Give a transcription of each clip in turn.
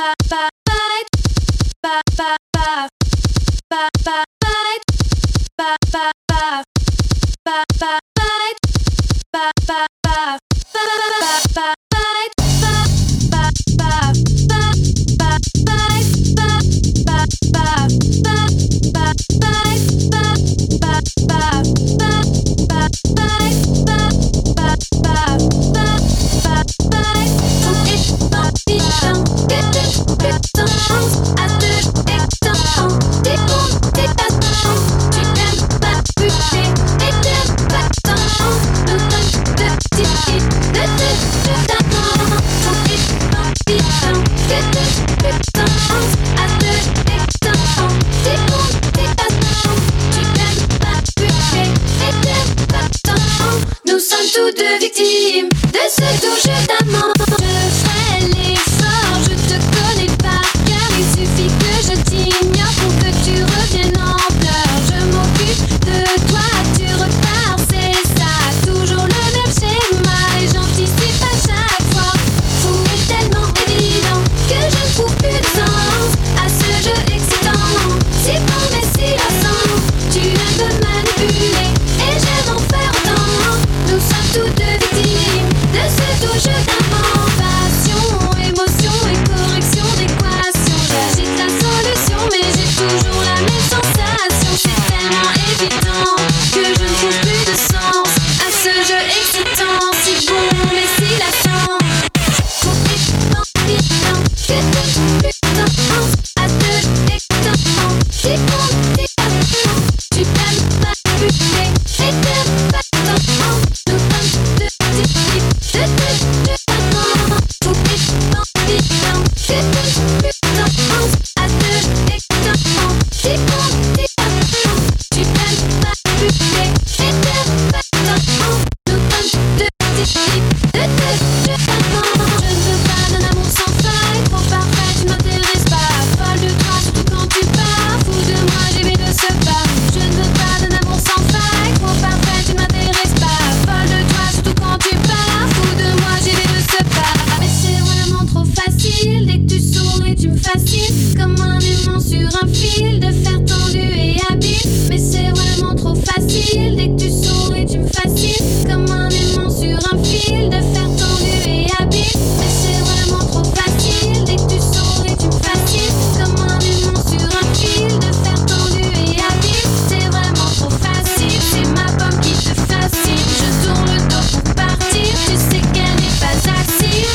Nous sommes tous deux victimes de ce doux jeu d'amant. Je ferai l'effort, je te connais pas, car il suffit que je t'ignore pour que tu reviennes en pleurs. Je m'occupe de toi, tu repars, c'est ça, toujours le même schéma et j'anticipe à chaque fois. Fou est tellement évident que je ne trouve plus de sens à ce jeu excitant. Si bon mais si innocent, tu aimes me manipuler et j'aime en faire autant. Nous sommes tous deux victimes de ce doux jeu d'amant. Passion, émotion et correction d'équation. J'agite la solution mais j'ai toujours la même sensation. C'est tellement évident que je ne trouve plus de sens à ce jeu excitant. Si bon mais si latent. Complètement évident que je ne trouve plus de sens à ce jeu excitant. Si bon mais si latent. Tu aimes manipuler et t'aimes pas autant. Nous sommes deux victimes de ce jeu d'amant. Complètement évident que je ne trouve plus de sens à ce jeu excitant. Si bon mais si latent. Tu aimes manipuler et t'aimes pas autant. Nous sommes deux victimes de ce jeu d'amant. Je ne veux pas d'un amour sans faille, trop parfait, tu m'intéresses pas. Folle de toi, surtout quand tu pars. Fou de moi, j'ai vu de ce pas. Je ne veux pas d'un amour sans faille, trop parfait, tu m'intéresses pas. Folle de toi, surtout quand tu pars. Fou de moi, j'ai vu de ce pas. Mais c'est vraiment trop facile, dès que tu souris, tu me fascines. Comme un aimant sur un fil, de fer tendu et habile. Mais c'est vraiment trop facile, dès que tu souris, tu me fascines. Comme un aimant sur un fil, de fer tendu et habile. Mais c'est vraiment trop facile, dès que tu souris, tu me fascines. Comme un aimant sur un fil, de fer tendu et habile. C'est vraiment trop facile, c'est ma pomme qui te fascine. Je tourne le dos pour partir, tu sais qu'elle n'est pas assise.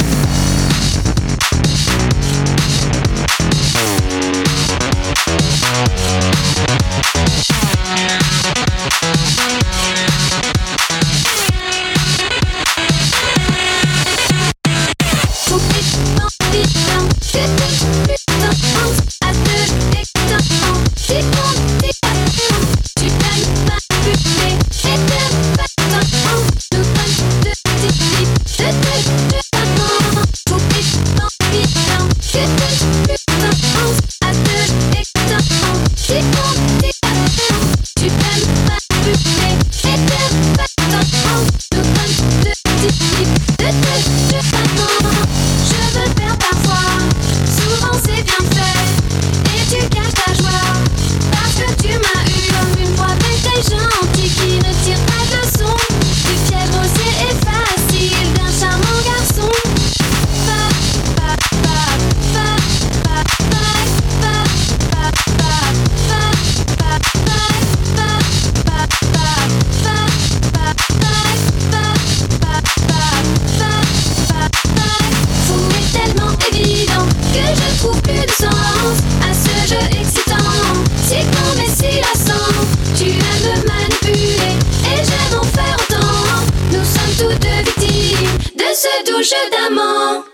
Complètement évident que je ne trouve plus de sens à ce jeu excitant. Si bon mais si latent. Tu aimes manipuler et t'aimes pas autant. Nous sommes deux victimes de ce jeu d'amant. Complètement évident que je ne trouve plus de sens à ce jeu excitant. Si bon mais si latent. Tu aimes manipuler et t'aimes pas autant. Nous sommes deux victimes de ce jeu d'amant. Je veux le faire parfois, souvent c'est bien fait. Et tu caches ta joie, parce que tu m'as eu comme une voix bête et gentille qui ne tire pas de leçon. Du fier grossier et facile d'un charmant garçon. Fou est tellement évident que je ne trouve plus de sens à ce jeu excitant. Si bon mais si lassant, tu aimes me manipuler et j'aime en faire autant. Nous sommes tous deux victimes de ce doux jeu d'amant.